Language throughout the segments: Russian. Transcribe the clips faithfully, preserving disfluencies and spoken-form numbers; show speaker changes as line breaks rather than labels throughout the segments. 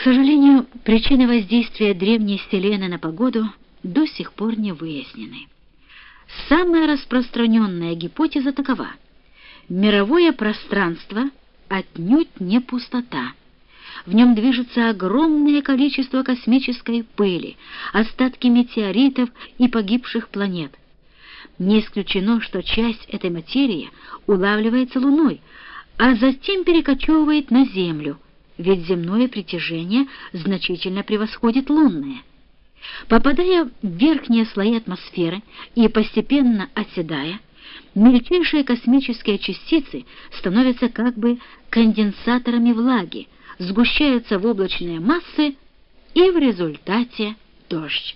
сожалению, причины воздействия древней Селены на погоду до сих пор не выяснены. Самая распространенная гипотеза такова: мировое пространство отнюдь не пустота. В нем движется огромное количество космической пыли, остатки метеоритов и погибших планет. Не исключено, что часть этой материи улавливается Луной, а затем перекочевывает на Землю, ведь земное притяжение значительно превосходит лунное. Попадая в верхние слои атмосферы и постепенно оседая, мельчайшие космические частицы становятся как бы конденсаторами влаги, сгущаются в облачные массы, и в результате дождь.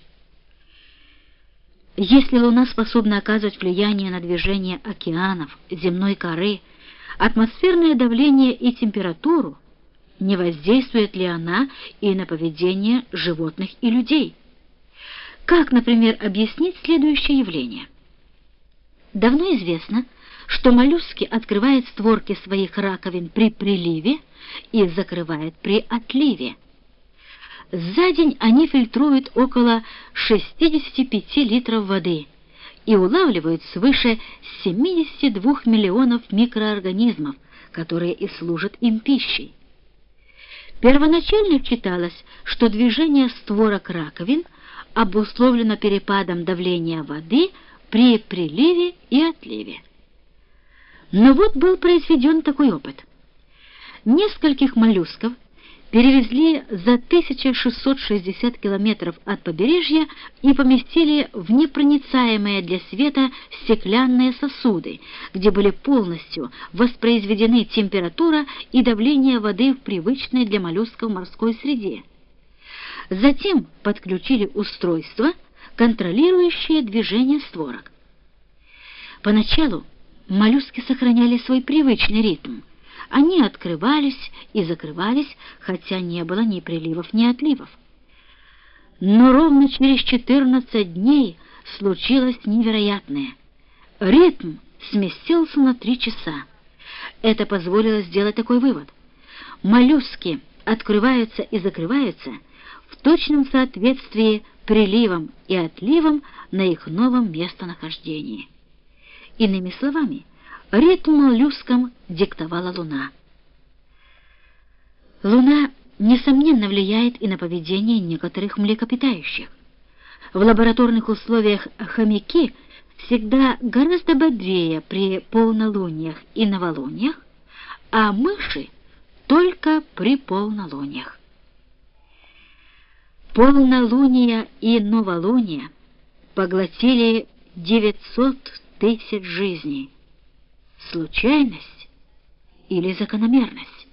Если Луна способна оказывать влияние на движение океанов, земной коры, атмосферное давление и температуру, не воздействует ли она и на поведение животных и людей? Как, например, объяснить следующее явление? Давно известно, что моллюски открывают створки своих раковин при приливе и закрывают при отливе. За день они фильтруют около шестидесяти пяти литров воды и улавливают свыше семидесяти двух миллионов микроорганизмов, которые и служат им пищей. Первоначально считалось, что движение створок раковин обусловлено перепадом давления воды при приливе и отливе. Но вот был произведен такой опыт. Нескольких моллюсков перевезли за тысячу шестьсот шестьдесят километров от побережья и поместили в непроницаемые для света стеклянные сосуды, где были полностью воспроизведены температура и давление воды в привычной для моллюсков морской среде. Затем подключили устройство, контролирующее движение створок. Поначалу моллюски сохраняли свой привычный ритм. Они открывались и закрывались, хотя не было ни приливов, ни отливов. Но ровно через четырнадцать дней случилось невероятное. Ритм сместился на три часа. Это позволило сделать такой вывод: моллюски открываются и закрываются в точном соответствии приливам и отливам на их новом местонахождении. Иными словами, ритм моллюскам диктовала Луна. Луна, несомненно, влияет и на поведение некоторых млекопитающих. В лабораторных условиях хомяки всегда гораздо бодрее при полнолуниях и новолуниях, а мыши только при полнолуниях. Полнолуние и новолуние поглотили девятьсот тысяч жизней. Случайность или закономерность?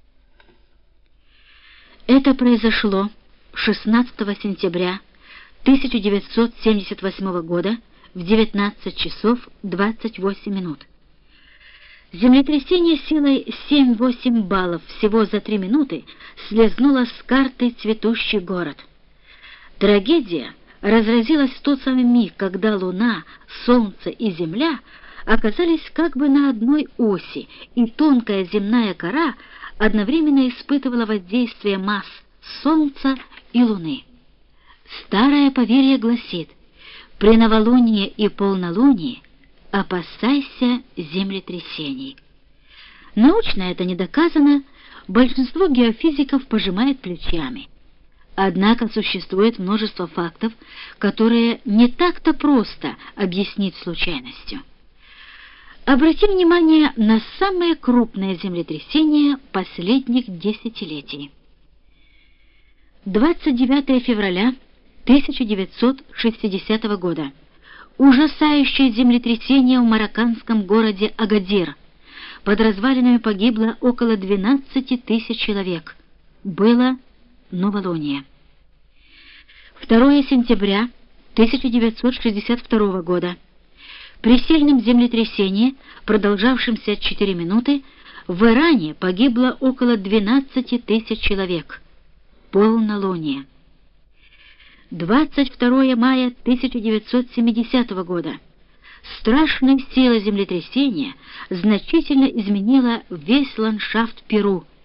Это произошло шестнадцатого сентября тысяча девятьсот семьдесят восьмого года в девятнадцать часов двадцать восемь минут. Землетрясение силой семь-восемь баллов всего за три минуты слезнуло с карты цветущий город. Трагедия разразилась в тот самый миг, когда Луна, Солнце и Земля оказались как бы на одной оси, и тонкая земная кора одновременно испытывала воздействие масс Солнца и Луны. Старое поверье гласит: при новолунии и полнолунии опасайся землетрясений. Научно это не доказано, большинство геофизиков пожимает плечами. Однако существует множество фактов, которые не так-то просто объяснить случайностью. Обратим внимание на самые крупные землетрясения последних десятилетий. двадцать девятого февраля тысяча девятьсот шестидесятого года. Ужасающее землетрясение в марокканском городе Агадир. Под развалинами погибло около двенадцати тысяч человек. Было новолуние. второго сентября тысяча девятьсот шестьдесят второго года. При сильном землетрясении, продолжавшемся четыре минуты, в Иране погибло около двенадцати тысяч человек. Полнолуние. двадцать второго мая тысяча девятьсот семидесятого года. Страшная сила землетрясения значительно изменила весь ландшафт Перу.